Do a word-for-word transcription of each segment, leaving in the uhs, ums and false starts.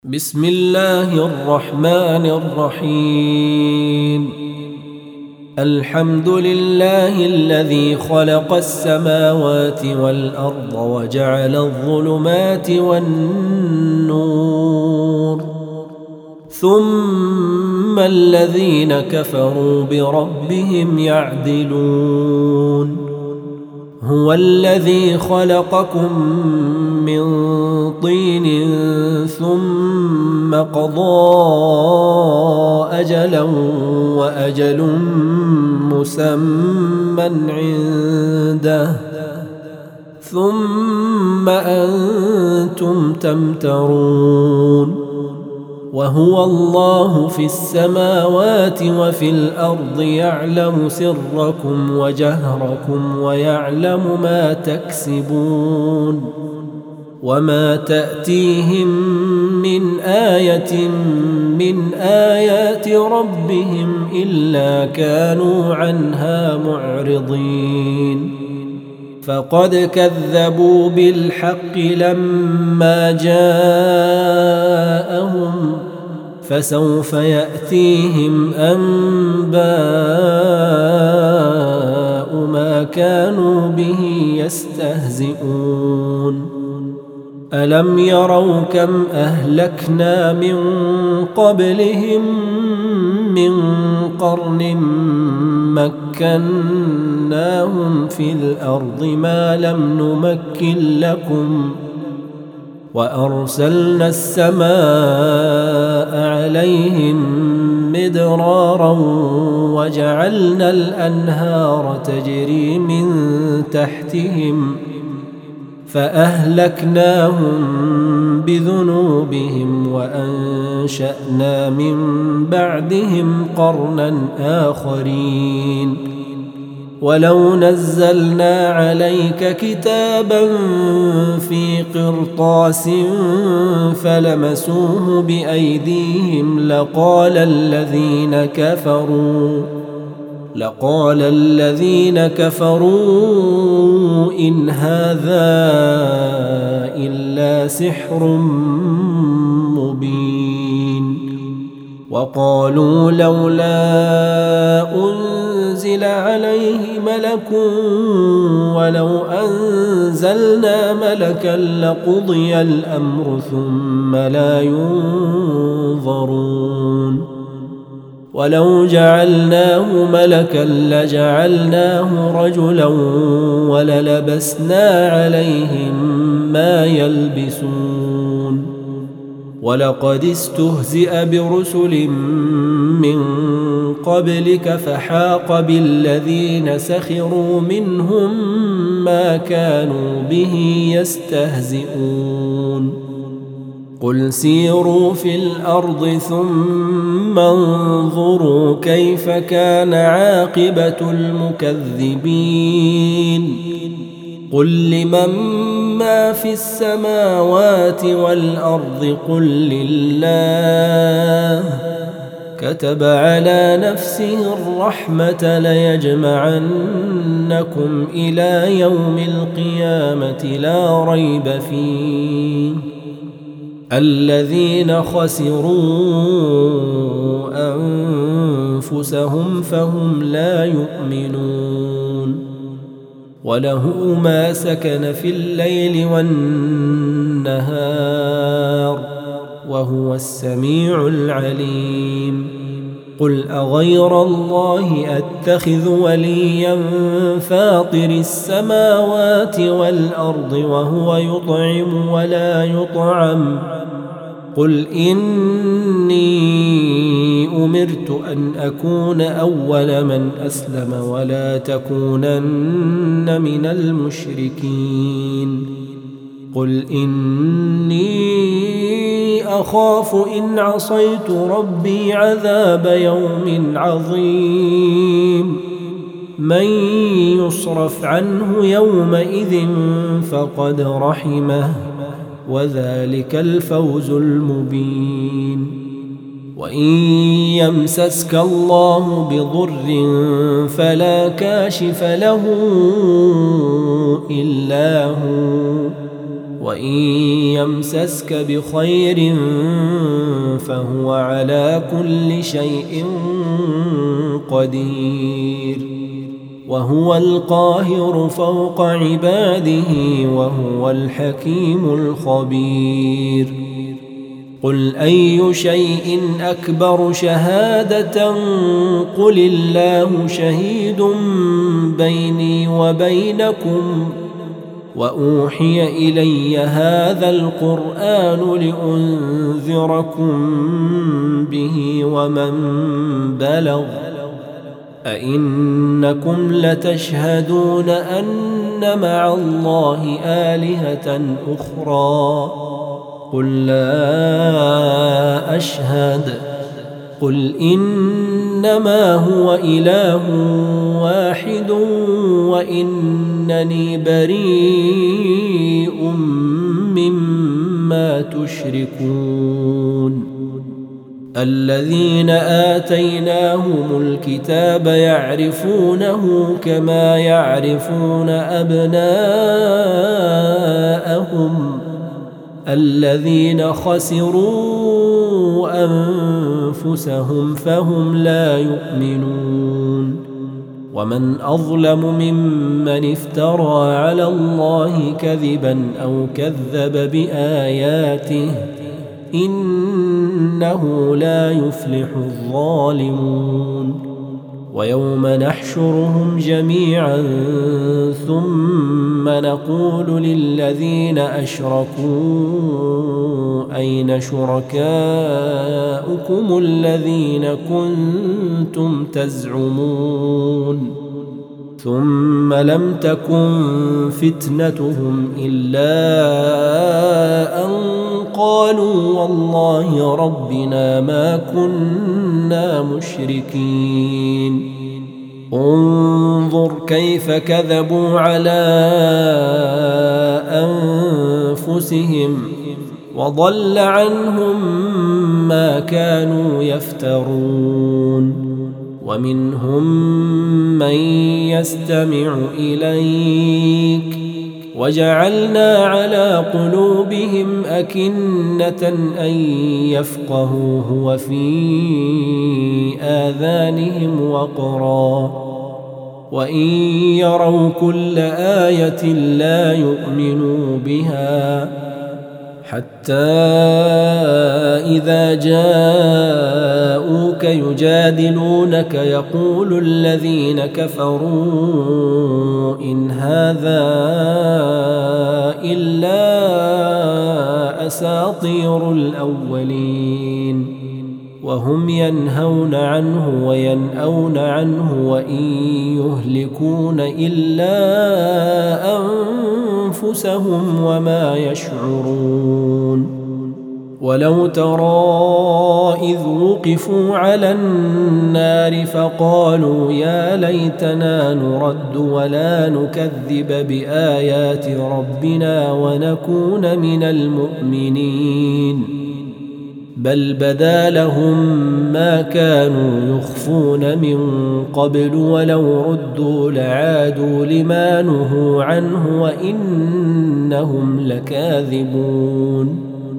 بسم الله الرحمن الرحيم. الحمد لله الذي خلق السماوات والأرض وجعل الظلمات والنور، ثم الذين كفروا بربهم يعدلون. هو الذي خلقكم من طين ثم قضى أجلا وأجل مسمى عنده ثم أنتم تمترون. وهو الله في السماوات وفي الأرض يعلم سركم وجهركم ويعلم ما تكسبون. وما تأتيهم من آية من آيات ربهم إلا كانوا عنها معرضين. فقد كذبوا بالحق لما جاءهم، فسوف يأتيهم أنباء ما كانوا به يستهزئون. ألم يروا كم أهلكنا من قبلهم من قرن مكناهم في الأرض ما لم نمكن لكم، وأرسلنا السماء عليهم مدرارا وجعلنا الأنهار تجري من تحتهم فأهلكناهم بذنوبهم وأنشأنا من بعدهم قرنا آخرين. ولو نزلنا عليك كتابا في قرطاس فلمسوه بأيديهم لقال الذين كفروا لقال الذين كفروا إن هذا إلا سحر مبين. وقالوا لولا أنزل عليه ملك ولو أنزلنا ملكا لقضي الأمر ثم لا ينظرون. ولو جعلناه ملكا لجعلناه رجلا وللبسنا عليهم ما يلبسون. ولقد استهزئ برسل من قبلك فحاق بالذين سخروا منهم ما كانوا به يستهزئون. قل سيروا في الأرض ثم انظروا كيف كان عاقبة المكذبين. قل لمن ما في السماوات والأرض قل لله. كتب على نفسه الرحمة ليجمعنكم إلى يوم القيامة لا ريب فيه. الذين خسروا أنفسهم فهم لا يؤمنون. وله ما سكن في الليل والنهار وهو السميع العليم. قل أغير الله أتخذ وليا فاطر السماوات والأرض وهو يطعم ولا يطعم. قل إني أمرت أن أكون أول من أسلم ولا تكونن من المشركين. قل إني أخاف إن عصيت ربي عذاب يوم عظيم. من يصرف عنه يومئذ فقد رحمه وذلك الفوز المبين. وإن يمسسك الله بضر فلا كاشف له إلا هو وإن يمسسك بخير فهو على كل شيء قدير وهو القاهر فوق عباده وهو الحكيم الخبير قل أي شيء أكبر شهادة قل الله شهيد بيني وبينكم وأوحي إلي هذا القرآن لأنذركم به ومن بلغ أئنكم لتشهدون أن مع الله آلهة أخرى قل لا أشهد قل إنما هو إله واحد وإنني بريء مما تشركون الذين آتيناهم الكتاب يعرفونه كما يعرفون أبناءهم الذين خسروا أنفسهم فهم لا يؤمنون ومن أظلم ممن افترى على الله كذبا أو كذب بآياته إنه لا يفلح الظالمون ويوم نحشرهم جميعا ثم نقول للذين أشركوا أين شركاؤكم الذين كنتم تزعمون ثم لم تكن فتنتهم إلا أن قالوا والله ربنا ما كنا مشركين انظر كيف كذبوا على أنفسهم وضل عنهم ما كانوا يفترون ومنهم من يستمع إليك وجعلنا على قلوبهم أكنة أن يفقهوه وفي آذانهم وقرا وإن يروا كل آية لا يؤمنوا بها حتى إذا جاءوك يجادلونك يقول الذين كفروا إن هذا إلا أساطير الأولين وهم ينهون عنه وينأون عنه وإن يهلكون إلا أنفسهم وما يشعرون ولو ترى إذ وقفوا على النار فقالوا يا ليتنا نرد ولا نكذب بآيات ربنا ونكون من المؤمنين بل بدا لهم ما كانوا يخفون من قبل ولو ردوا لعادوا لما نهوا عنه وإنهم لكاذبون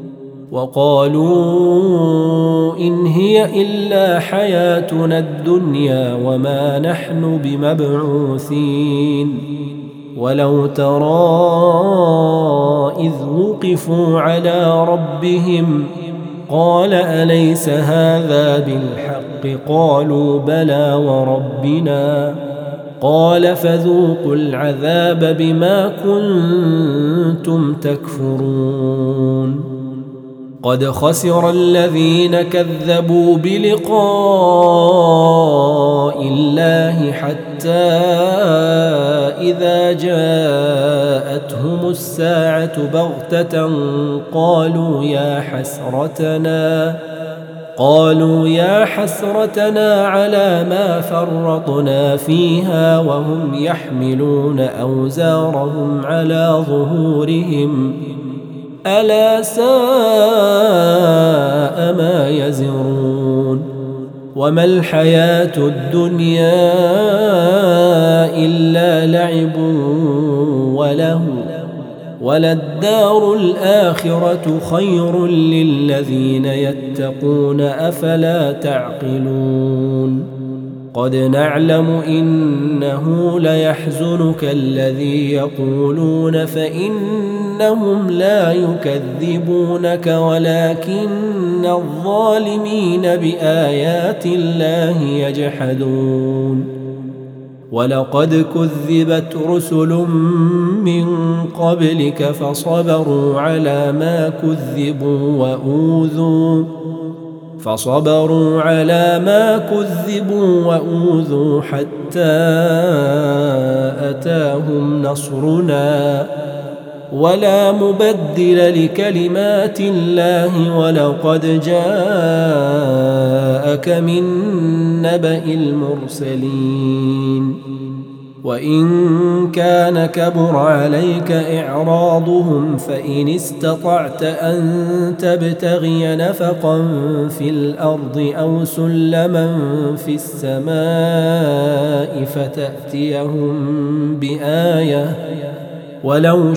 وقالوا إن هي إلا حياتنا الدنيا وما نحن بمبعوثين ولو ترى إذ وقفوا على ربهم قال أليس هذا بالحق قالوا بلى وربنا قال فذوقوا العذاب بما كنتم تكفرون قد خسر الذين كذبوا بلقاء الله حتى إذا جاءتهم الساعة بغتة قالوا يا حسرتنا قالوا يا حسرتنا على ما فرطنا فيها وهم يحملون أوزارهم على ظهورهم ألا ساء ما يزرون وما الحياة الدنيا إلا لعب وله وللدار الآخرة خير للذين يتقون أفلا تعقلون قد نعلم إنه ليحزنك الذي يقولون فإنهم لا يكذبونك ولكن الظالمين بآيات الله يجحدون ولقد كذبت رسل من قبلك فصبروا على ما كذبوا وأوذوا فصبروا على ما كذبوا وأوذوا حتى أتاهم نصرنا ولا مبدل لكلمات الله ولقد جاءك من نبأ المرسلين وإن كان كبر عليك إعراضهم فإن استطعت أن تبتغي نفقا في الأرض أو سلما في السماء فتأتيهم بآية ولو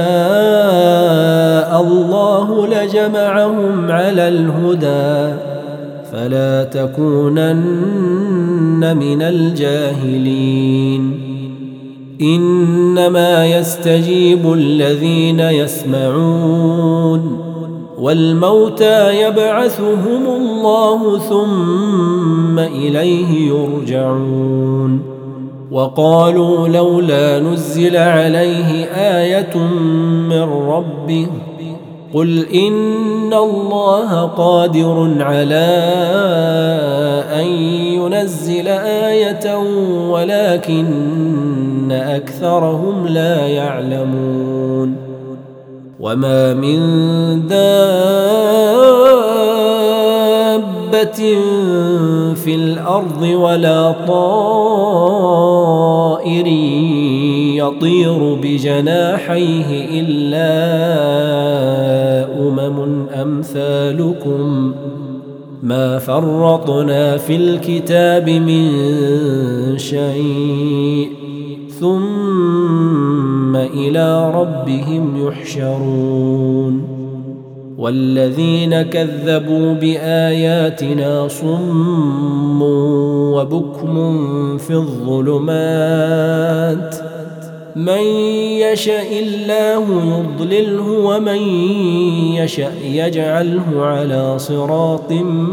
شاء الله لجمعهم على الهدى فلا تكونن من الجاهلين إنما يستجيب الذين يسمعون والموتى يبعثهم الله ثم إليه يرجعون وقالوا لولا نزل عليه آية من ربه قل إن الله قادر على أن ينزل آية ولكن أكثرهم لا يعلمون وما من دابة في الأرض ولا طائر يطير بجناحيه إلا أمم أمثالكم ما فرطنا في الكتاب من شيء ثم إلى ربهم يحشرون والذين كذبوا بآياتنا صم وبكم في الظلمات من يشاء الله يضلله ومن يشاء يجعله على صراط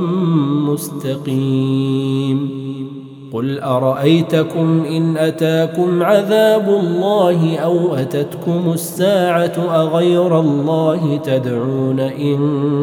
مستقيم قل أرأيتكم إن أتاكم عذاب الله أو أتتكم الساعة أغير الله تدعون إن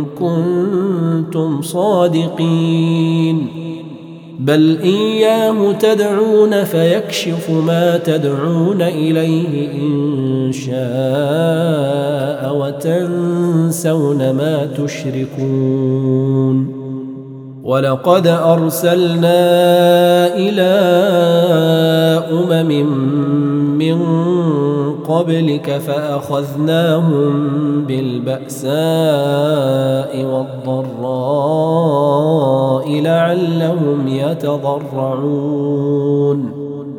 كنتم صادقين بل إياه تدعون فيكشف ما تدعون إليه إن شاء وتنسون ما تشركون ولقد أرسلنا إلى أمم من قبلك فأخذناهم بالبأساء والضراء لعلهم يتضرعون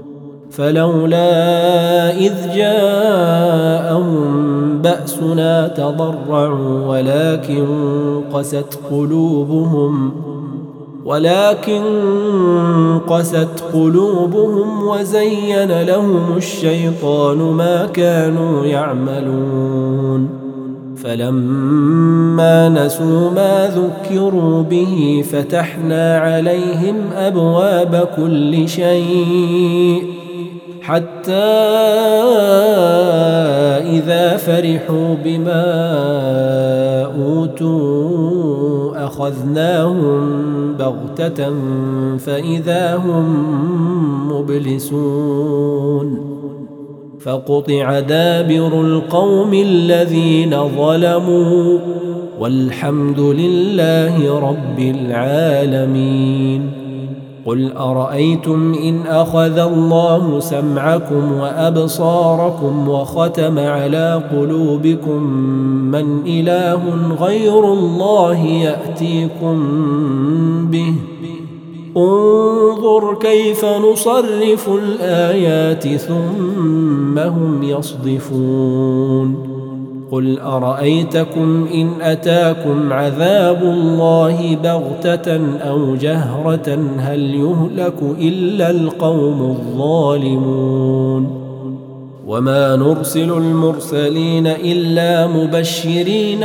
فلولا إذ جاءهم بأسنا تضرعوا ولكن قست قلوبهم ولكن قست قلوبهم وزين لهم الشيطان ما كانوا يعملون فلما نسوا ما ذكروا به فتحنا عليهم أبواب كل شيء حتى إذا فرحوا بما أوتوا أخذناهم بغتة فإذا هم مبلسون فقطع دابر القوم الذين ظلموا والحمد لله رب العالمين قل أرأيتم إن أخذ الله سمعكم وأبصاركم وختم على قلوبكم من إله غير الله يأتيكم به انظر كيف نصرف الآيات ثم هم يصدفون قل أرأيتكم إن أتاكم عذاب الله بغتة أو جهرة هل يهلك إلا القوم الظالمون وما نرسل المرسلين إلا مبشرين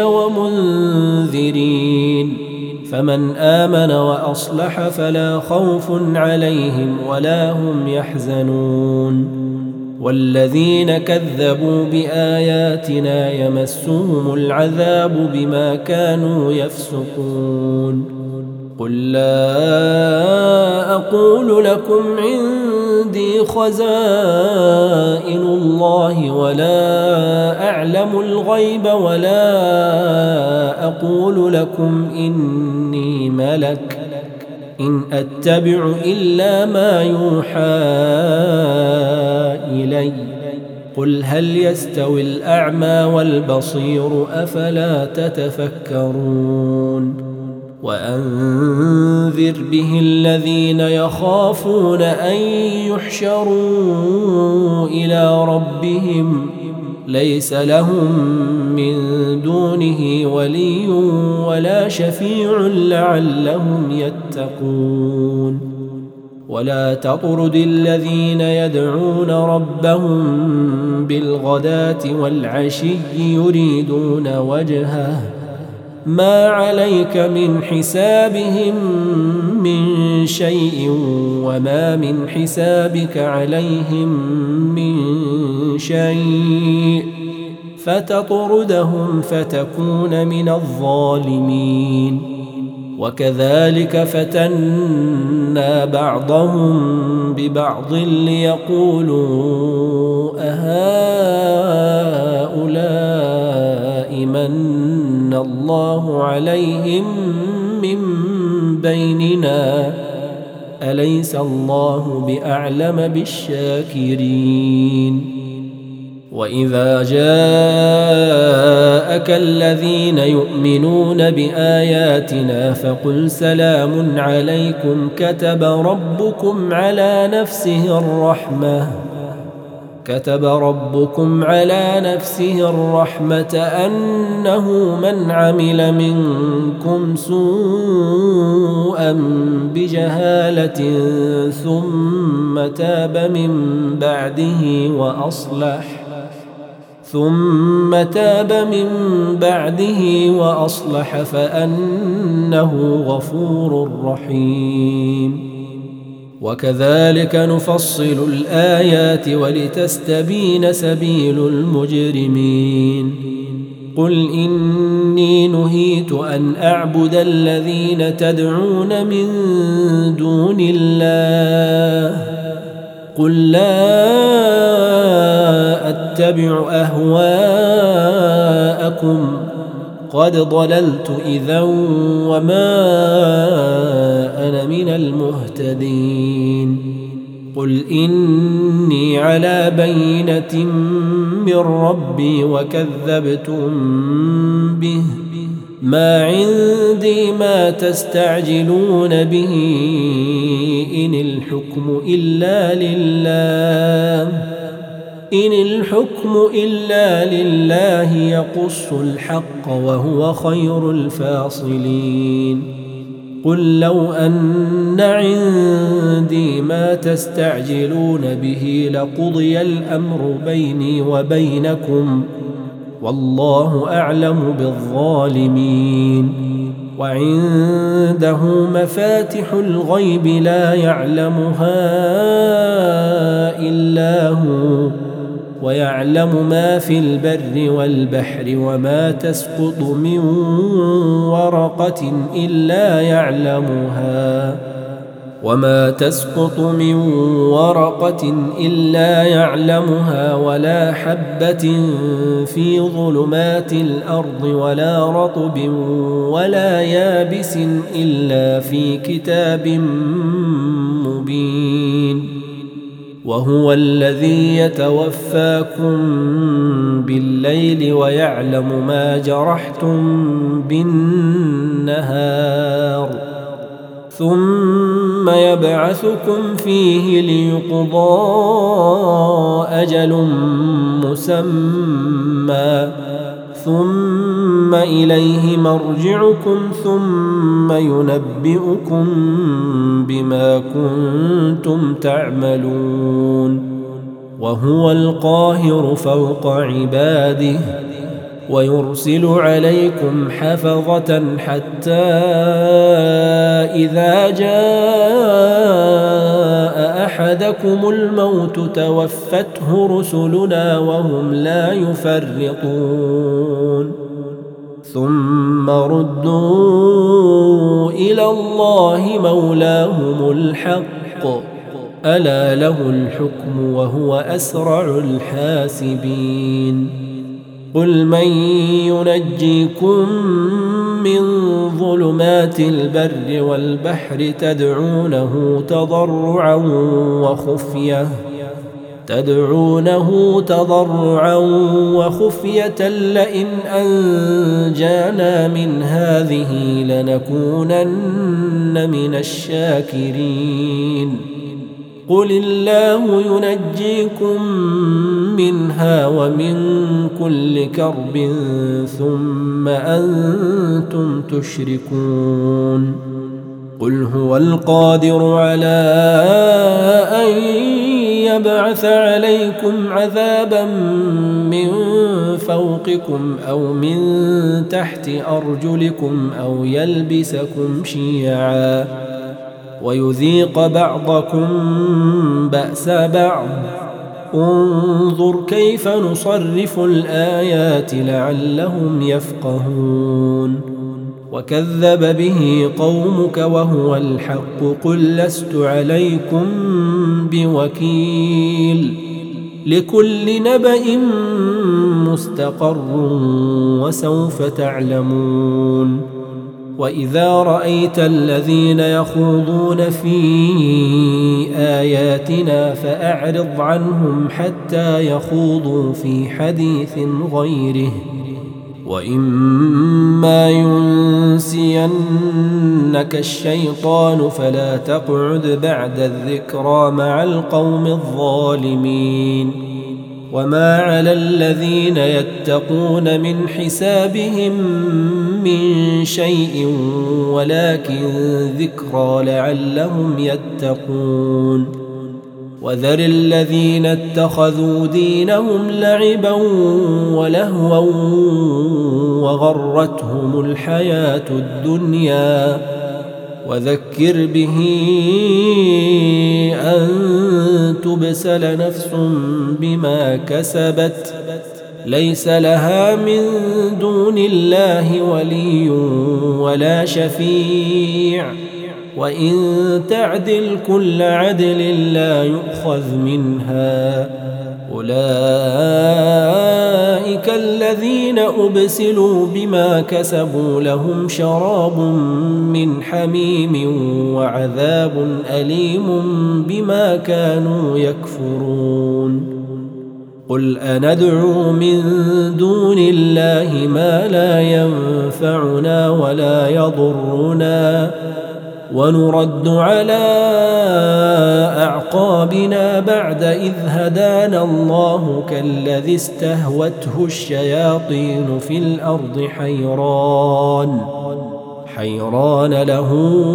ومنذرين فمن آمن وأصلح فلا خوف عليهم ولا هم يحزنون والذين كذبوا بآياتنا يمسهم العذاب بما كانوا يفسقون قل لا أقول لكم عندي خزائن الله ولا أعلم الغيب ولا أقول لكم إني ملك إن أتبع إلا ما يوحى إلي قل هل يستوي الأعمى والبصير أفلا تتفكرون وأنذر به الذين يخافون أن يحشروا إلى ربهم ليس لهم من دونه ولي ولا شفيع لعلهم يتقون ولا تطرد الذين يدعون ربهم بالغداة والعشي يريدون وجهه ما عليك من حسابهم من شيء وما من حسابك عليهم من شيء فتطردهم فتكون من الظالمين وكذلك فتنا بعضهم ببعض ليقولوا أهؤلاء من الله عليهم من بيننا أليس الله بأعلم بالشاكرين وإذا جاءك الذين يؤمنون بآياتنا فقل سلام عليكم كتب ربكم على نفسه الرحمة كتب ربكم على نفسه الرحمة أنه من عمل منكم سوءا بجهالة ثم تاب من بعده وأصلح ثم تاب من بعده وأصلح فأنه غفور رحيم وكذلك نفصل الآيات ولتستبين سبيل المجرمين قل إني نهيت أن أعبد الذين تدعون من دون الله قل لا أتبع أهواءكم قد ضللت إذا وما أنا من المهتدين قل إني على بينة من ربي وكذبتم به ما عندي ما تستعجلون به إن الحكم إلا لله إن الحكم إلا لله يقص الحق وهو خير الفاصلين قل لو أن عندي ما تستعجلون به لقضي الأمر بيني وبينكم والله أعلم بالظالمين وعنده مفاتح الغيب لا يعلمها إلا هو ويعلم ما في البر والبحر وما تسقط من ورقة إلا يعلمها وما تسقط من ورقة إلا يعلمها ولا حبة في ظلمات الأرض ولا رطب ولا يابس إلا في كتاب مبين وهو الذي يتوفاكم بالليل ويعلم ما جرحتم بالنهار ثم يبعثكم فيه ليقضى أجل مسمى ثم إليه مرجعكم ثم ينبئكم بما كنتم تعملون وهو القاهر فوق عباده ويرسل عليكم حفظة حتى إذا جاء أحدكم الموت توفته رسلنا وهم لا يفرطون ثم ردوا إلى الله مولاهم الحق ألا له الحكم وهو أسرع الحاسبين قل من ينجيكم من ظلمات البر والبحر تدعونه تضرعا وخفية تدعونه تضرعا وخفية لئن أنجانا من هذه لنكونن من الشاكرين قل الله ينجيكم منها ومن كل كرب ثم أنتم تشركون قل هو القادر على أن يبعث عليكم عذابا من فوقكم أو من تحت أرجلكم أو يلبسكم شيعا ويذيق بعضكم بأس بعض انظر كيف نصرف الآيات لعلهم يفقهون وكذب به قومك وهو الحق قل لست عليكم بوكيل لكل نبأ مستقر وسوف تعلمون وإذا رأيت الذين يخوضون في آياتنا فأعرض عنهم حتى يخوضوا في حديث غيره وإما ينسينك الشيطان فلا تقعد بعد الذكرى مع القوم الظالمين وما على الذين يتقون من حسابهم من شيء ولكن ذكرى لعلهم يتقون وذر الذين اتخذوا دينهم لعبا ولهوا وغرتهم الحياة الدنيا وذكر به أن تبسل نفس بما كسبت ليس لها من دون الله ولي ولا شفيع وإن تعدل كل عدل لا يؤخذ منها أولئك الذين أبسلوا بما كسبوا لهم شراب من حميم وعذاب أليم بما كانوا يكفرون قل أندعو من دون الله ما لا ينفعنا ولا يضرنا ونرد على أعقابنا بعد إذ هدانا الله كالذي استهوته الشياطين في الأرض حيران حيران له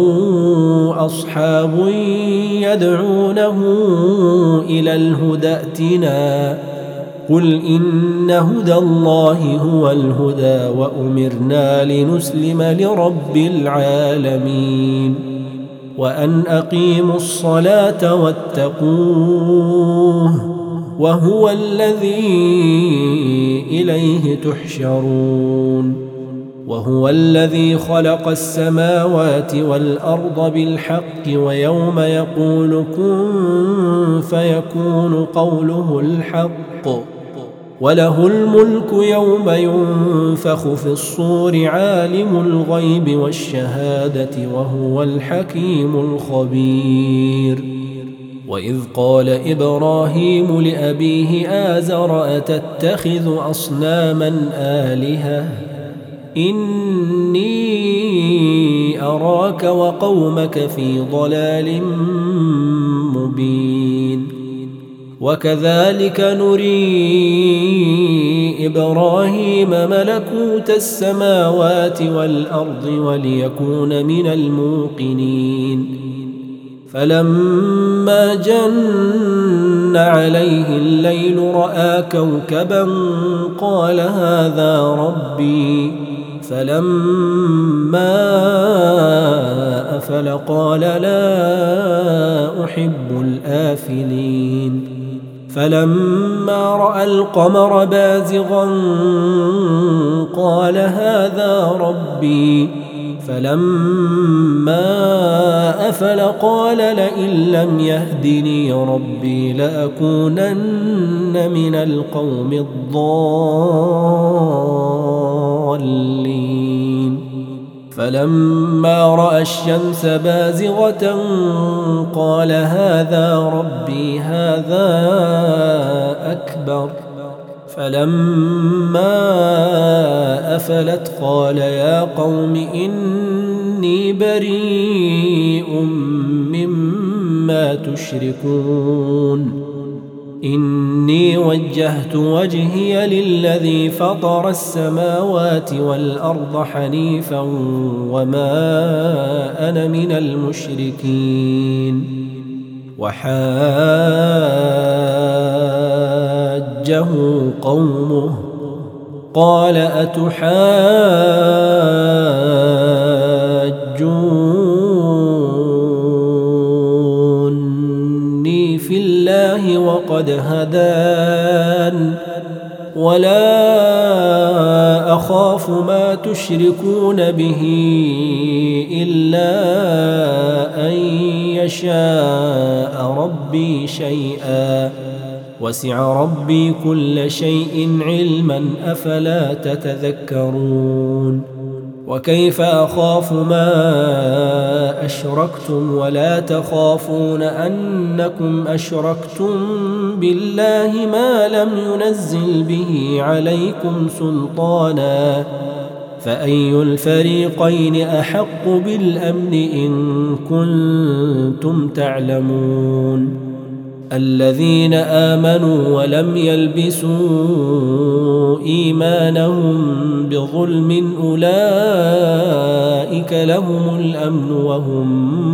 أصحاب يدعونه إلى الهدى ائتنا قل إن هدى الله هو الهدى وأمرنا لنسلم لرب العالمين وأن أقيموا الصلاة واتقوه وهو الذي إليه تحشرون وهو الذي خلق السماوات والأرض بالحق ويوم يقول كن فيكون قوله الحق وله الملك يوم ينفخ في الصور عالم الغيب والشهادة وهو الحكيم الخبير وإذ قال إبراهيم لأبيه آزر أتتخذ أصناما آلهة إني أراك وقومك في ضلال مبين وكذلك نري إبراهيم ملكوت السماوات والأرض وليكون من الموقنين فلما جن عليه الليل رأى كوكبا قال هذا ربي فلما أفل قال لا أحب الآفلين فلما رأى القمر بازغا قال هذا ربي فلما أفل قال لئن لم يهدني ربي لأكونن من القوم الضالين فلما رأى الشمس بازغة قال هذا ربي هذا أكبر فلما أفلت قال يا قوم إني بريء مما تشركون إني وجهت وجهي للذي فطر السماوات والأرض حنيفا وما أنا من المشركين وحاجه قومه قال أتحاجوني في الله وقد هدان ولا أخاف ما تشركون به إلا أن يشاء ربي شيئا وسع ربي كل شيء علما أفلا تتذكرون وكيف أخاف ما أشركتم ولا تخافون أنكم أشركتم بالله ما لم ينزل به عليكم سلطانا فأي الفريقين أحق بالأمن إن كنتم تعلمون الذين آمنوا ولم يلبسوا إيمانهم بظلم أولئك لهم الأمن وهم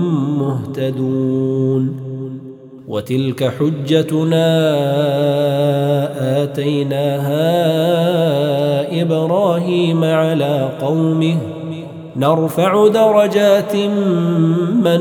مهتدون وتلك حجتنا آتيناها إبراهيم على قومه نرفع درجات من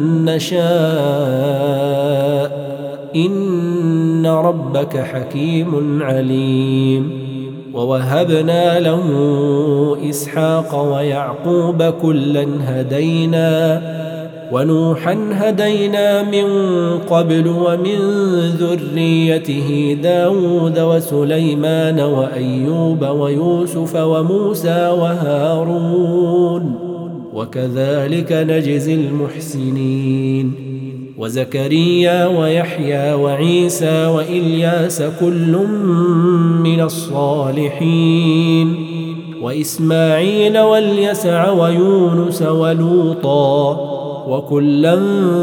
نشاء إن ربك حكيم عليم ووهبنا له إسحاق ويعقوب كلا هدينا ونوحا هدينا من قبل ومن ذريته داود وسليمان وأيوب ويوسف وموسى وهارون وكذلك نجزي المحسنين وزكريا ويحيى وعيسى وإلياس كل من الصالحين وإسماعيل واليسع ويونس ولوطا وكلا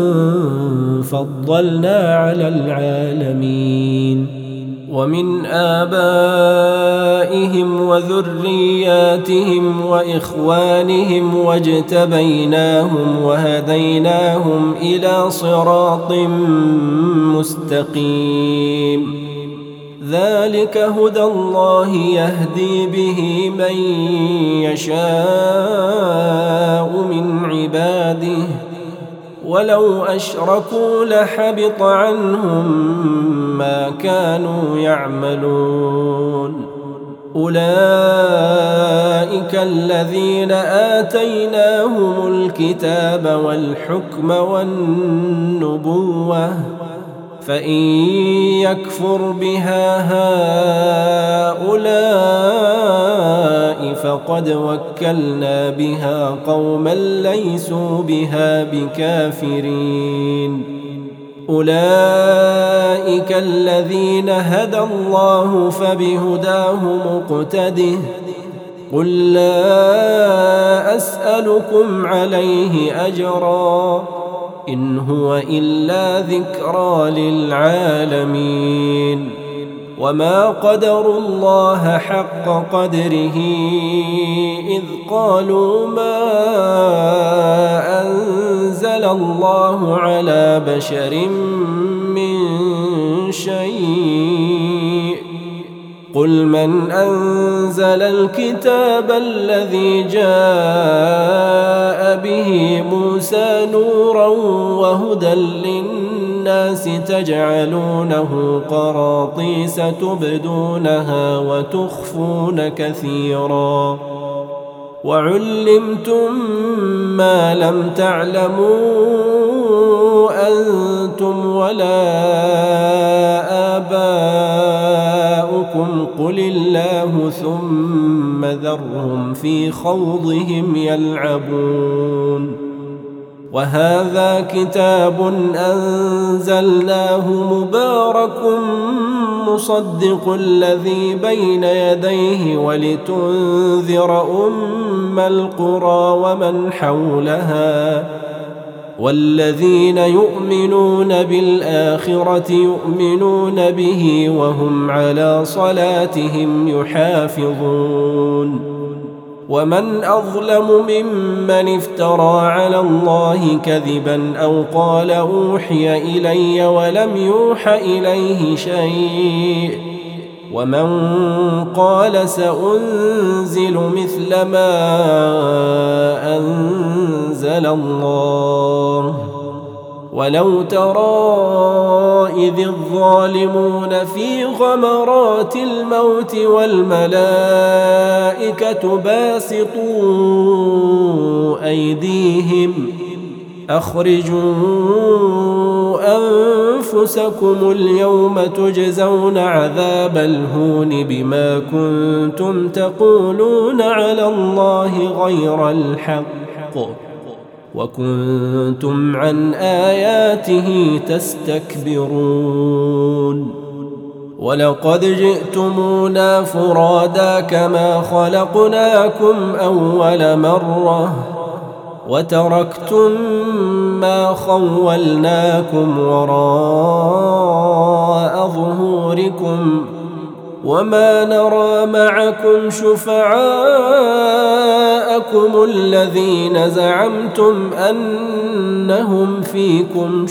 فضلنا على العالمين ومن آبائهم وذرياتهم وإخوانهم واجتبيناهم وهديناهم إلى صراط مستقيم ذلك هدى الله يهدي به من يشاء من عباده ولو أشركوا لحبط عنهم ما كانوا يعملون أولئك الذين آتيناهم الكتاب والحكم والنبوة فإن يكفر بها هؤلاء فقد وكلنا بها قوما ليسوا بها بكافرين أولئك الذين هدى الله فبهداه مقتده قل لا أسألكم عليه أجرا إن هو إلا ذكرى للعالمين وما قدروا الله حق قدره إذ قالوا ما أنزل الله على بشر من شيء قل من أنزل الكتاب الذي جاء به موسى نورا وهدى للناس تجعلونه قراطيس تبدونها وتخفون كثيرا وعلمتم ما لم تعلموا أنتم ولا آباؤكم قل الله ثم ذرهم في خوضهم يلعبون وهذا كتاب أنزلناه مبارك مصدق الذي بين يديه ولتنذر أم القرى ومن حولها والذين يؤمنون بالآخرة يؤمنون به وهم على صلاتهم يحافظون ومن أظلم ممن افترى على الله كذبا أو قال أوحي إلي ولم يوح إليه شيء ومن قال سأنزل مثل ما أنزل الله ولو ترى إذ الظالمون في غمرات الموت والملائكة باسطوا أيديهم أخرجوا أنفسكم اليوم تجزون عذاب الهون بما كنتم تقولون على الله غير الحق وكنتم عن آياته تستكبرون ولقد جئتمونا فرادا كما خلقناكم أول مرة وتركتم ما خولناكم وراء ظهوركم وما نرى معكم شفعاءكم الذين زعمتم أنهم فيكم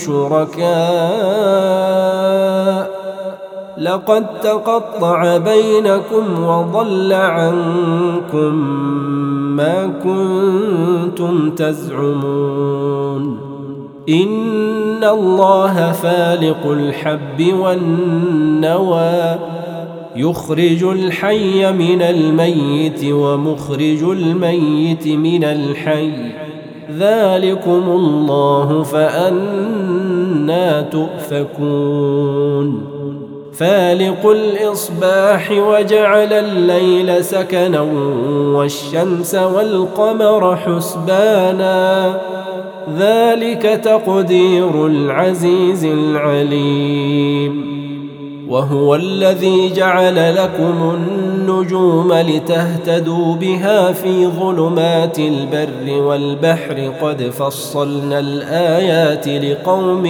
شركاء لقد تقطع بينكم وضل عنكم ما كنتم تزعمون إن الله فالق الحب والنوى يخرج الحي من الميت ومخرج الميت من الحي ذلكم الله فأنى تؤفكون فالق الإصباح وجعل الليل سكنا والشمس والقمر حسبانا ذلك تقدير العزيز العليم وهو الذي جعل لكم النجوم لتهتدوا بها في ظلمات البر والبحر قد فصلنا الآيات لقوم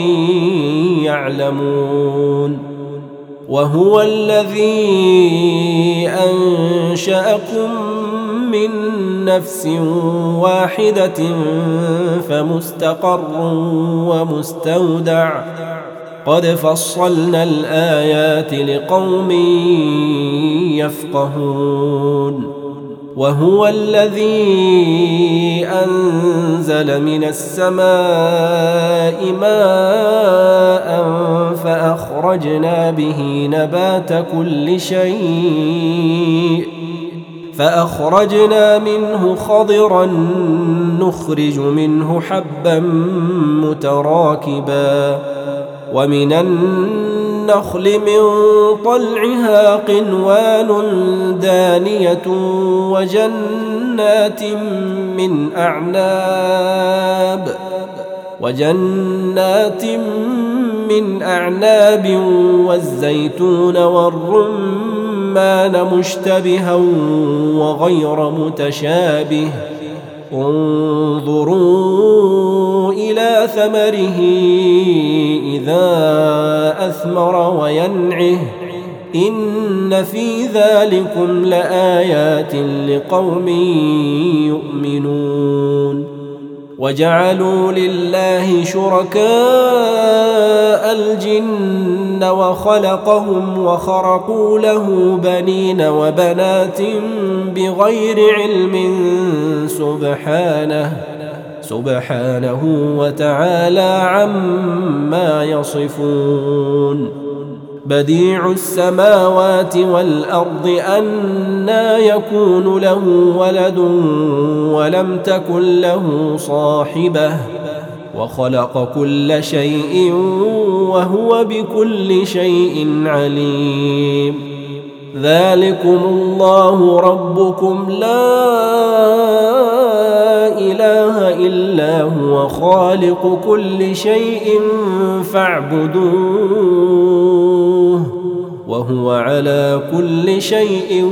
يعلمون وهو الذي أنشأكم من نفس واحدة فمستقر ومستودع قد فصلنا الآيات لقوم يفقهون وهو الذي أنزل من السماء ماء فأخرجنا به نبات كل شيء فأخرجنا منه خضرا نخرج منه حبا متراكبا ومن النخل من طلعها قنوان دانية وجنات من أعناب وجنات من أعناب والزيتون والرمان مشتبها وغير متشابه انظروا إلى إلى ثمره إذا أثمر وينعه إن في ذلكم لآيات لقوم يؤمنون وجعلوا لله شركاء الجن وخلقهم وخرقوا له بنين وبنات بغير علم سبحانه سبحانه وتعالى عما يصفون بديع السماوات والأرض أنى يكون له ولد ولم تكن له صاحبة وخلق كل شيء وهو بكل شيء عليم ذلكم الله ربكم لا إله إلا هو خالق كل شيء فاعبدوه وهو على كل شيء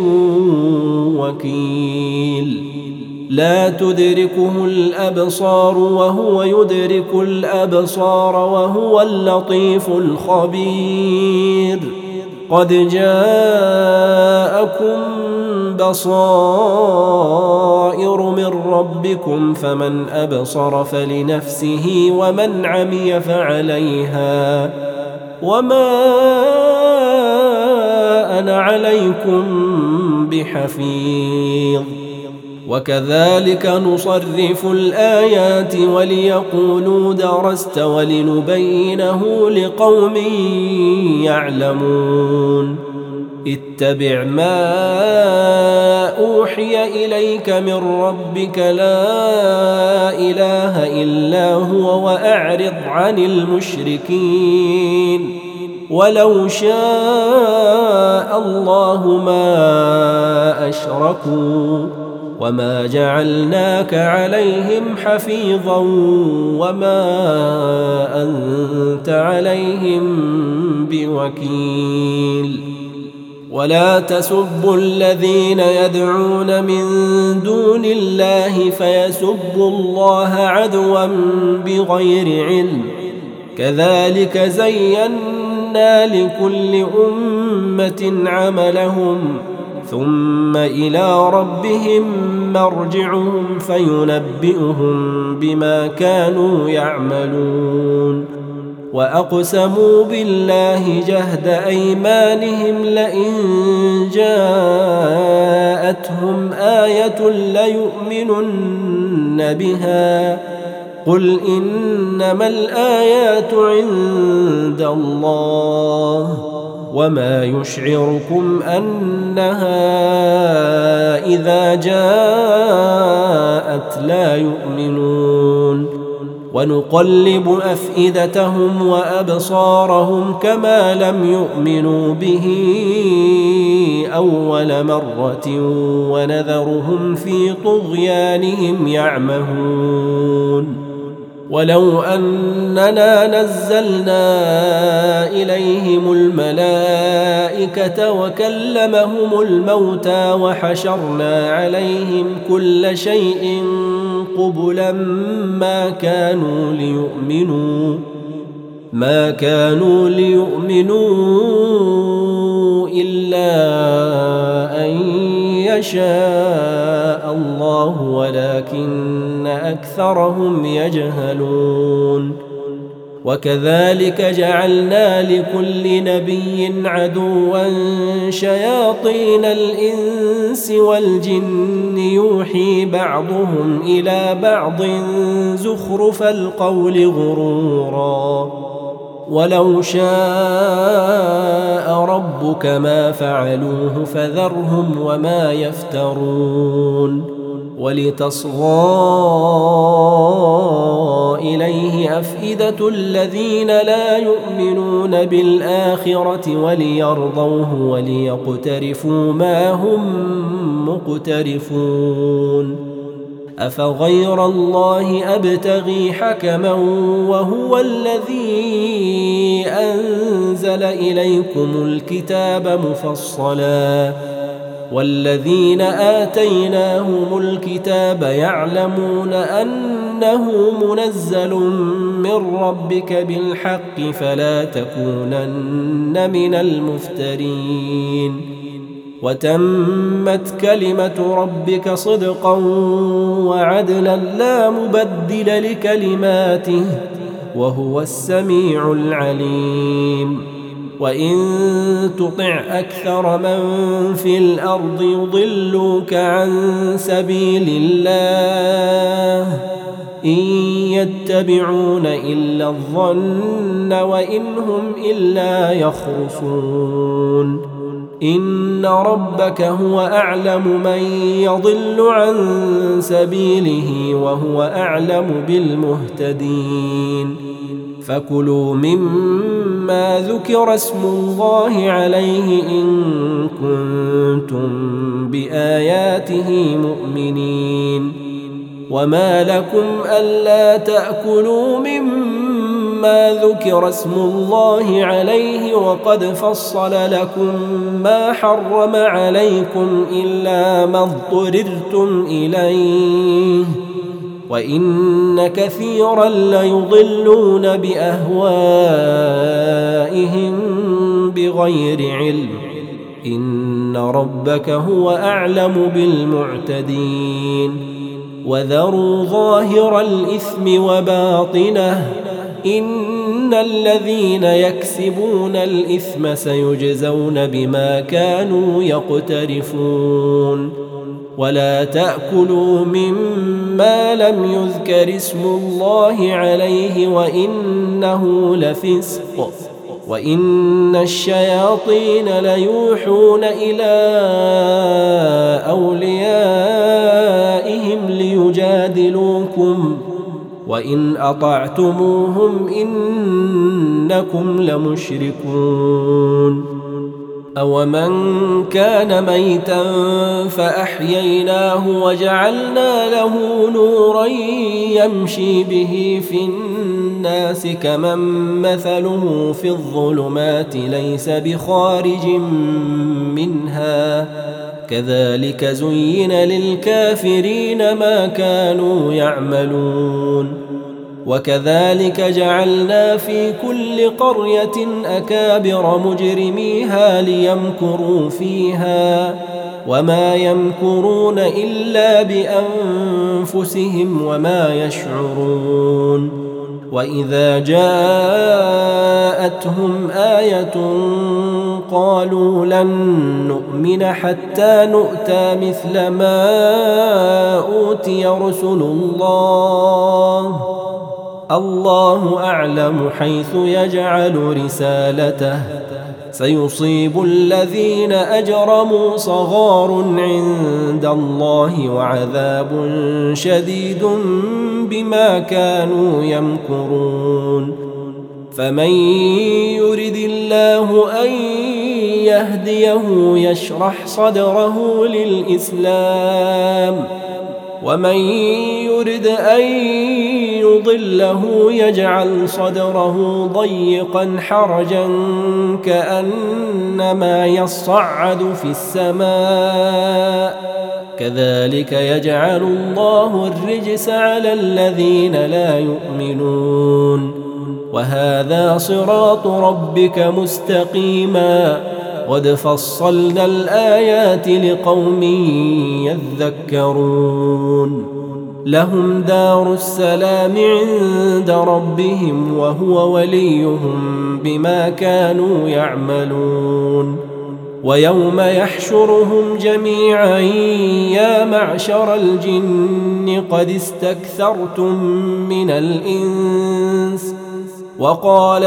وكيل لا تدركه الأبصار وهو يدرك الأبصار وهو اللطيف الخبير قد جاءكم بصائر من ربكم فمن أبصر فلنفسه ومن عمي فعليها وما أنا عليكم بحفيظ وكذلك نصرف الآيات وليقولوا درست ولنبينه لقوم يعلمون اتبع ما أوحي إليك من ربك لا إله إلا هو وأعرض عن المشركين ولو شاء الله ما أشركوا وما جعلناك عليهم حفيظا وما أنت عليهم بوكيل ولا تسبوا الذين يدعون من دون الله فيسبوا الله عدوا بغير علم كذلك زينا لكل أمة عملهم ثم إلى ربهم مرجعهم فينبئهم بما كانوا يعملون وأقسموا بالله جهد أيمانهم لئن جاءتهم آية ليؤمنن بها قل إنما الآيات عند الله وما يشعركم أنها إذا جاءت لا يؤمنون ونقلب أفئدتهم وأبصارهم كما لم يؤمنوا به أول مرة ونذرهم في طغيانهم يعمهون ولو أننا نزلنا إليهم الملائكة وكلمهم الموتى وحشرنا عليهم كل شيء قبلا ما كانوا ليؤمنوا ما كانوا ليؤمنوا إلا أن يشاء الله ولكن أكثرهم يجهلون وكذلك جعلنا لكل نبي عدوا شياطين الإنس والجن يوحي بعضهم إلى بعض زخرف القول غرورا ولو شاء ربك ما فعلوه فذرهم وما يفترون ولتصغى إليه أفئدة الذين لا يؤمنون بالآخرة وليرضوه وليقترفوا ما هم مقترفون أفغير الله أبتغي حكما وهو الذي أنزل إليكم الكتاب مفصلا والذين آتيناهم الكتاب يعلمون أنه منزل من ربك بالحق فلا تكونن من المفترين وتمت كلمة ربك صدقا وعدلا لا مبدل لكلماته وهو السميع العليم وإن تطع أكثر من في الأرض يضلوك عن سبيل الله إن يتبعون إلا الظن وإن هم إلا يخرصون إن ربك هو أعلم من يضل عن سبيله وهو أعلم بالمهتدين فكلوا مما ذكر اسم الله عليه إن كنتم بآياته مؤمنين وما لكم ألا تأكلوا مما ذكر اسم الله عليه وقد فصل لكم ما حرم عليكم إلا ما اضطررتم إليه وإن كثيرا ليضلون بأهوائهم بغير علم إن ربك هو أعلم بالمعتدين وذروا ظاهر الإثم وباطنه إن الذين يكسبون الإثم سيجزون بما كانوا يقترفون ولا تأكلوا مما لم يذكر اسم الله عليه وإنه لفسق وإن الشياطين ليوحون إلى أوليائهم ليجادلوكم وإن أطعتموهم إنكم لمشركون أومن كان ميتا فأحييناه وجعلنا له نورا يمشي به في الناس كمن مثله في الظلمات ليس بخارج منها كذلك زين للكافرين ما كانوا يعملون وكذلك جعلنا في كل قرية أكابر مجرميها ليمكروا فيها وما يمكرون إلا بأنفسهم وما يشعرون وإذا جاءتهم آية قالوا لن نؤمن حتى نؤتى مثل ما أوتي رسل الله الله أعلم حيث يجعل رسالته سيصيب الذين أجرموا صغار عند الله وعذاب شديد بما كانوا يمكرون فمن يرد الله أن يهديه يشرح صدره للإسلام ومن يرد أن يضله يجعل صدره ضيقا حرجا كأنما يصعد في السماء كذلك يجعل الله الرجس على الذين لا يؤمنون وهذا صراط ربك مستقيما قد فصلنا الآيات لقوم يذكرون لهم دار السلام عند ربهم وهو وليهم بما كانوا يعملون ويوم يحشرهم جميعا يا معشر الجن قد استكثرتم من الإنس وقال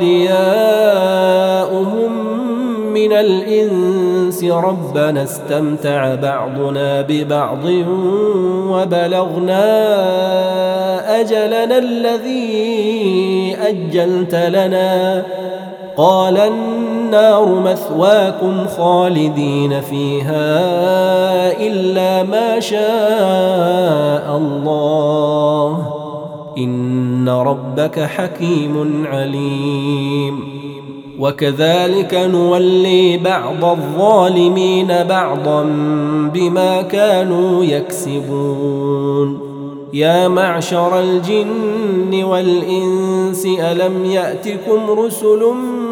أولياؤهم من الإنس ربنا استمتع بعضنا ببعض وبلغنا أجلنا الذي أجلت لنا قال النار مثواكم خالدين فيها إلا ما شاء الله إن ربك حكيم عليم وكذلك نولي بعض الظالمين بعضا بما كانوا يكسبون يا معشر الجن والإنس ألم يأتكم رسل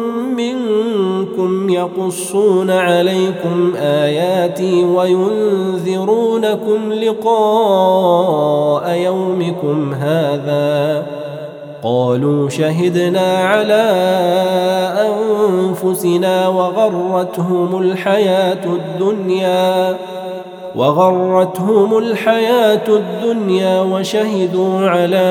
منكم يقصون عليكم آياتي وينذرونكم لقاء يومكم هذا قالوا شهدنا على أنفسنا وغرتهم الحياة الدنيا وغرتهم الحياة الدنيا وشهدوا على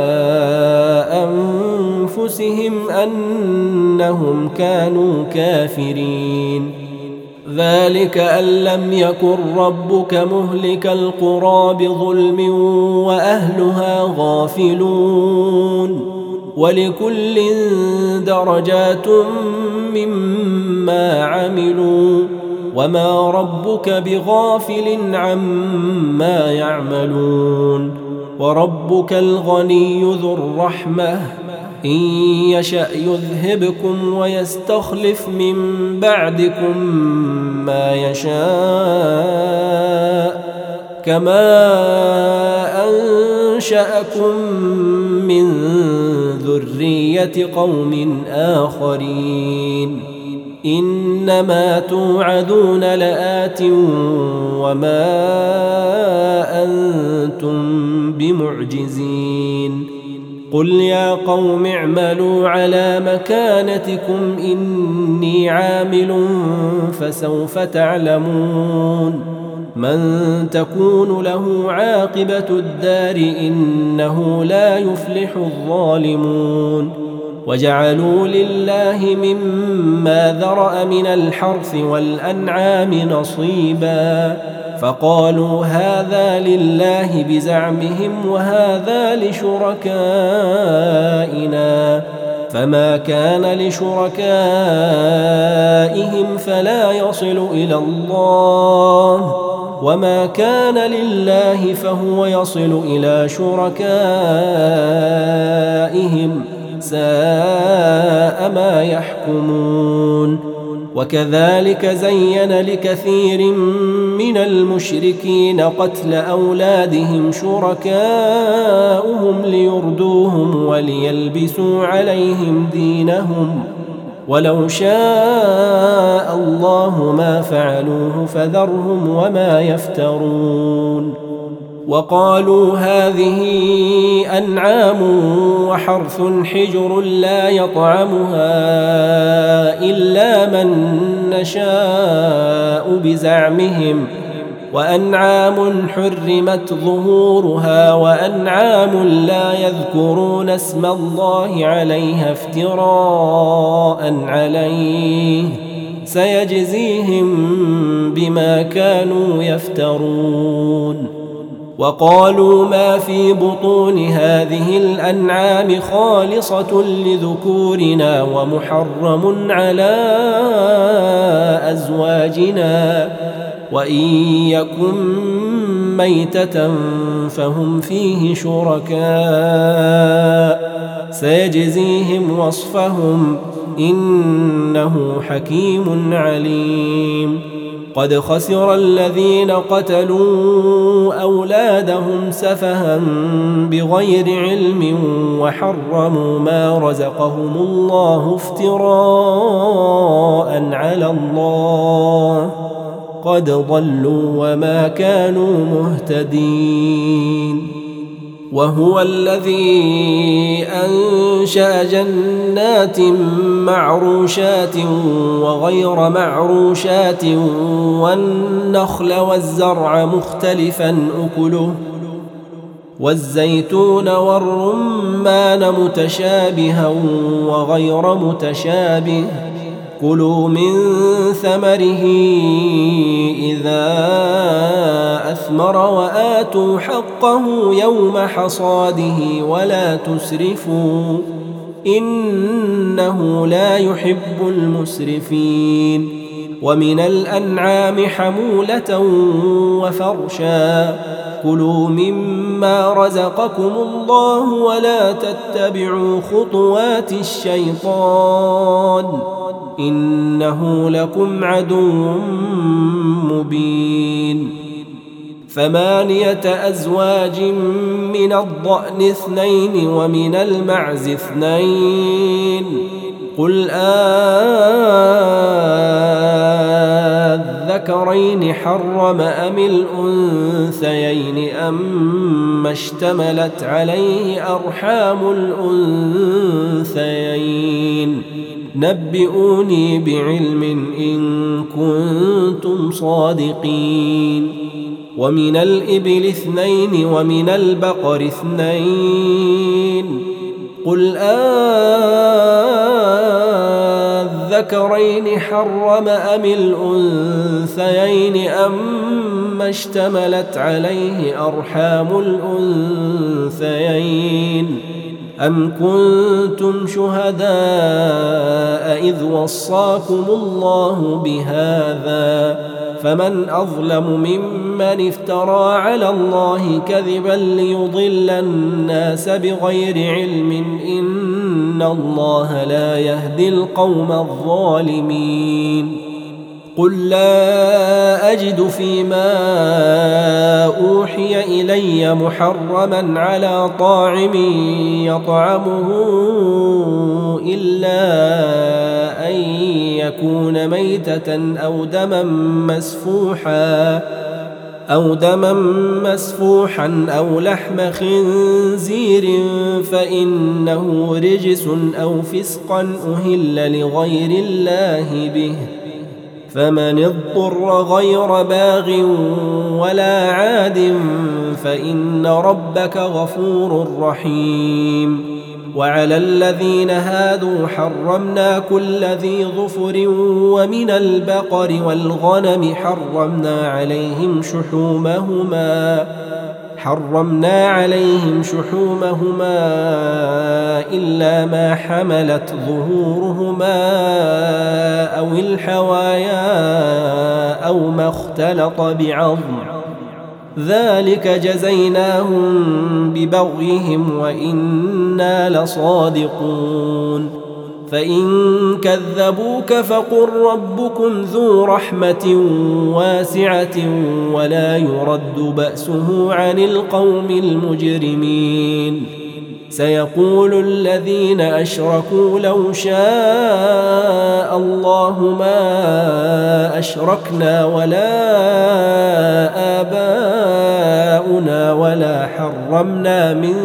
أنفسهم أنهم كانوا كافرين ذلك أن لم يكن ربك مهلك القرى بظلم وأهلها غافلون ولكل درجات مما عملوا وما ربك بغافل عما يعملون وربك الغني ذو الرحمة إن يشأ يذهبكم ويستخلف من بعدكم ما يشاء كما أنشأكم من ذرية قوم آخرين إنما توعدون لآت وما أنتم بمعجزين قل يا قوم اعملوا على مكانتكم إني عامل فسوف تعلمون من تكون له عاقبة الدار إنه لا يفلح الظالمون وجعلوا لله مما ذرأ من الحرث والأنعام نصيبا فقالوا هذا لله بزعمهم وهذا لشركائنا فما كان لشركائهم فلا يصل إلى الله وما كان لله فهو يصل إلى شركائهم ساء ما يحكمون وكذلك زين لكثير من المشركين قتل أولادهم شركاؤهم ليردوهم وليلبسوا عليهم دينهم ولو شاء الله ما فعلوه فذرهم وما يفترون وقالوا هذه أنعام وحرث حجر لا يطعمها إلا من نشاء بزعمهم وأنعام حرمت ظهورها وأنعام لا يذكرون اسم الله عليها افتراء عليه سيجزيهم بما كانوا يفترون وقالوا ما في بطون هذه الأنعام خالصة لذكورنا ومحرم على أزواجنا وإن يكن ميتة فهم فيه شركاء سيجزيهم وصفهم إنه حكيم عليم قد خسر الذين قتلوا أولادهم سفها بغير علم وحرموا ما رزقهم الله افتراء على الله قد ضلوا وما كانوا مهتدين وهو الذي أنشأ جنات معروشات وغير معروشات والنخل والزرع مختلفا أكله والزيتون والرمان متشابها وغير متشابه كلوا من ثمره إذا أثمر وآتوا حقه يوم حصاده ولا تسرفوا إنه لا يحب المسرفين ومن الأنعام حمولة وفرشا كلوا مما رزقكم الله ولا تتبعوا خطوات الشيطان إنه لكم عدو مبين. ثمانية أزواج من الضأن اثنين ومن المعز اثنين قل أذكرين حرم أم الأنثيين أم اشتملت عليه أرحام الأنثيين نبئوني بعلم إن كنتم صادقين. ومن الإبل اثنين ومن البقر اثنين قل أذكرين حرم أم الأنثيين أم اشتملت عليه أرحام الأنثيين أم كنتم شهداء إذ وصاكم الله بهذا فمن أظلم ممن افترى على الله كذبا ليضل الناس بغير علم إن الله لا يهدي القوم الظالمين. قل لا أجد فيما أوحي إلي محرما على طاعم يطعمه إلا أن يكون ميتة أو دما مسفوحا أو دما مسفوحا أو لحم خنزير فإنه رجس أو فسقا أهل لغير الله به فمن اضطر غير باغ ولا عاد فإن ربك غفور رحيم. وعلى الذين هادوا حرمنا كل ذي ظفر ومن البقر والغنم حرمنا عليهم شحومهما حرمنا عليهم شحومهما إلا ما حملت ظهورهما أو الحوايا أو ما اختلط بعظم ذلك جزيناهم ببغيهم وإنا لصادقون. فإن كذبوك فقل ربكم ذو رحمة واسعة ولا يرد بأسه عن القوم المجرمين. سيقول الذين أشركوا لو شاء الله ما أشركنا ولا آباؤنا ولا حرمنا من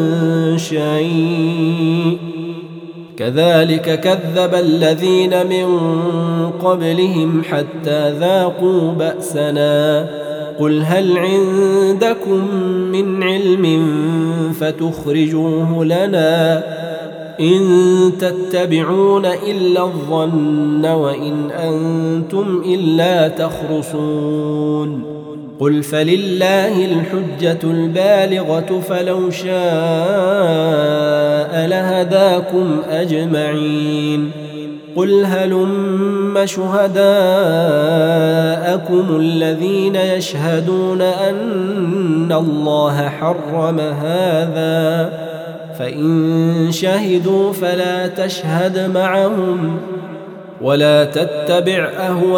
شيء كذلك كذب الذين من قبلهم حتى ذاقوا بأسنا. قل هل عندكم من علم فتخرجوه لنا إن تتبعون إلا الظن وإن أنتم إلا تخرصون. قل فلله الحجة البالغة فلو شاء لهداكم أجمعين. قل هلم شهداءكم الذين يشهدون أن الله حرم هذا فإن شهدوا فلا تشهد معهم ولا تتبع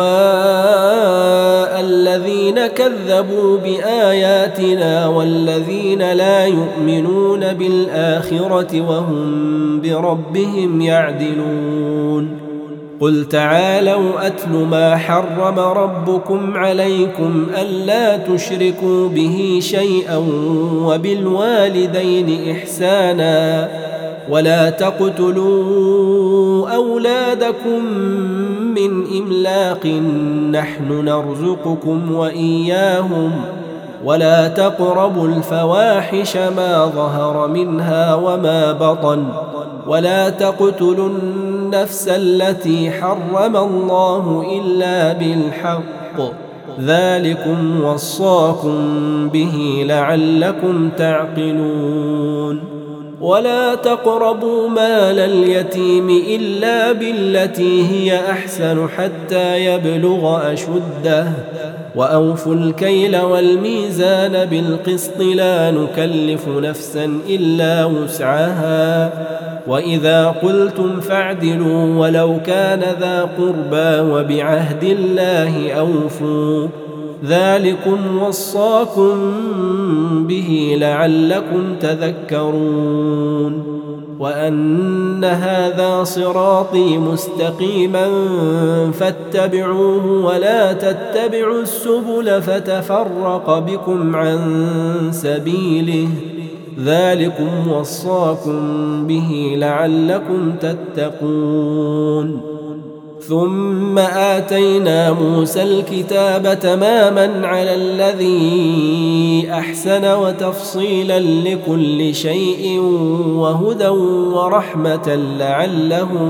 أهواء الذين كذبوا بآياتنا والذين لا يؤمنون بالآخرة وهم بربهم يعدلون. قل تعالوا أتل ما حرم ربكم عليكم ألا تشركوا به شيئا وبالوالدين إحسانا ولا تقتلوا أولادكم من إملاق نحن نرزقكم وإياهم ولا تقربوا الفواحش ما ظهر منها وما بطن ولا تقتلوا النفس التي حرم الله إلا بالحق ذلكم وصاكم به لعلكم تعقلون. ولا تقربوا مال اليتيم إلا بالتي هي أحسن حتى يبلغ أشده وأوفوا الكيل والميزان بالقسط لا نكلف نفسا إلا وسعها وإذا قلتم فاعدلوا ولو كان ذا قربى وبعهد الله أوفوا ذلكم وصاكم به لعلكم تذكرون وأن هذا صراطي مستقيما فاتبعوه ولا تتبعوا السبل فتفرق بكم عن سبيله ذلكم وصاكم به لعلكم تتقون ثم آتينا موسى الكتاب تماما على الذي أحسن وتفصيلا لكل شيء وهدى ورحمة لعلهم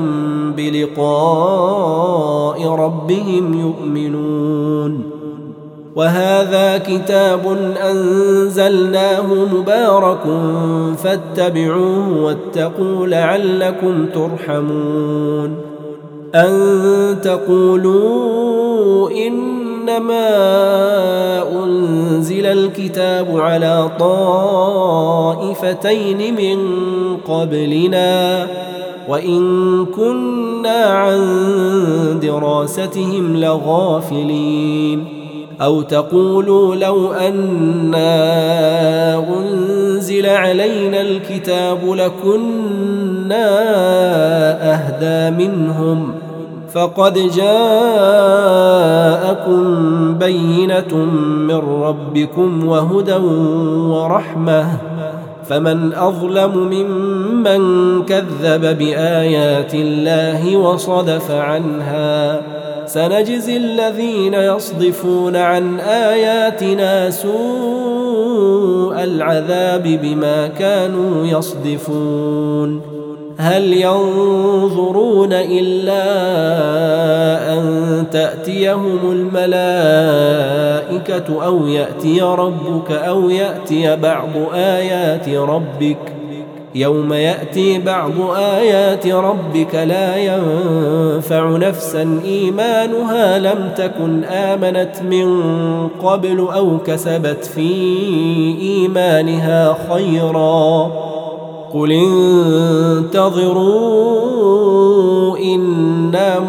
بلقاء ربهم يؤمنون وهذا كتاب أنزلناه مبارك فاتبعوه واتقوا لعلكم ترحمون أن تقولوا إنما أنزل الكتاب على طائفتين من قبلنا وإن كنا عن دراستهم لغافلين أو تقولوا لو أنا أنزل علينا الكتاب لكنا أهدى منهم فقد جاءكم بينة من ربكم وهدى ورحمة فمن أظلم ممن كذب بآيات الله وصدف عنها سنجزي الذين يصدفون عن آياتنا سوء العذاب بما كانوا يصدفون هل ينظرون إلا أن تأتيهم الملائكة أو يأتي ربك أو يأتي بعض آيات ربك يوم يأتي بعض آيات ربك لا ينفع نفسا إيمانها لم تكن آمنت من قبل أو كسبت في إيمانها خيرا قل انتظروا إنا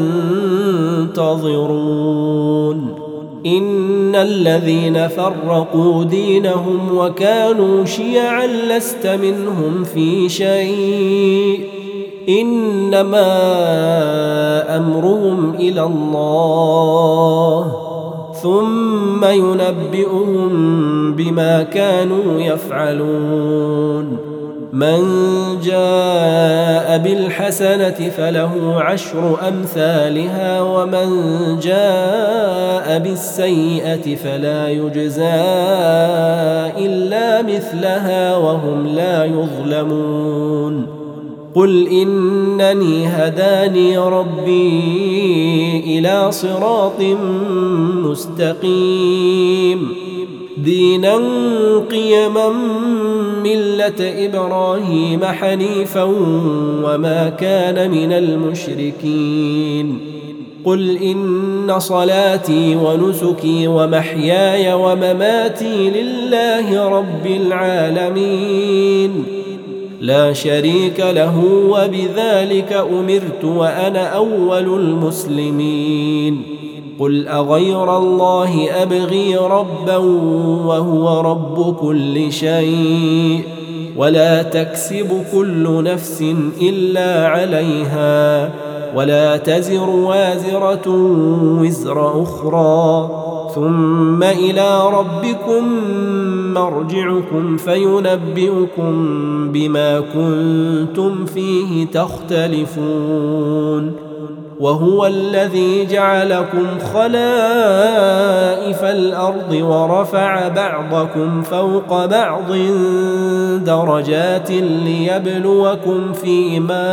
منتظرون إن الذين فرقوا دينهم وكانوا شيعا لست منهم في شيء إنما أمرهم إلى الله ثم ينبئهم بما كانوا يفعلون من جاء بالحسنة فله عشر أمثالها ومن جاء بالسيئة فلا يجزى إلا مثلها وهم لا يظلمون قل إنني هداني ربي إلى صراط مستقيم دينا قيما ملة إبراهيم حنيفا وما كان من المشركين قل إن صلاتي ونسكي ومحياي ومماتي لله رب العالمين لا شريك له وبذلك أمرت وأنا أول المسلمين قل أغير الله أبغي ربا وهو رب كل شيء ولا تكسب كل نفس إلا عليها ولا تزر وازرة وزر أخرى ثم إلى ربكم مرجعكم فينبئكم بما كنتم فيه تختلفون وهو الذي جعلكم خلائف الأرض ورفع بعضكم فوق بعض درجات ليبلوكم فيما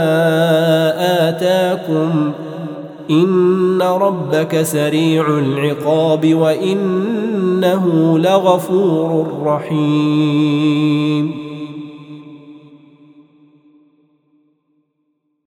آتاكم إن ربك سريع العقاب وإنه لغفور رحيم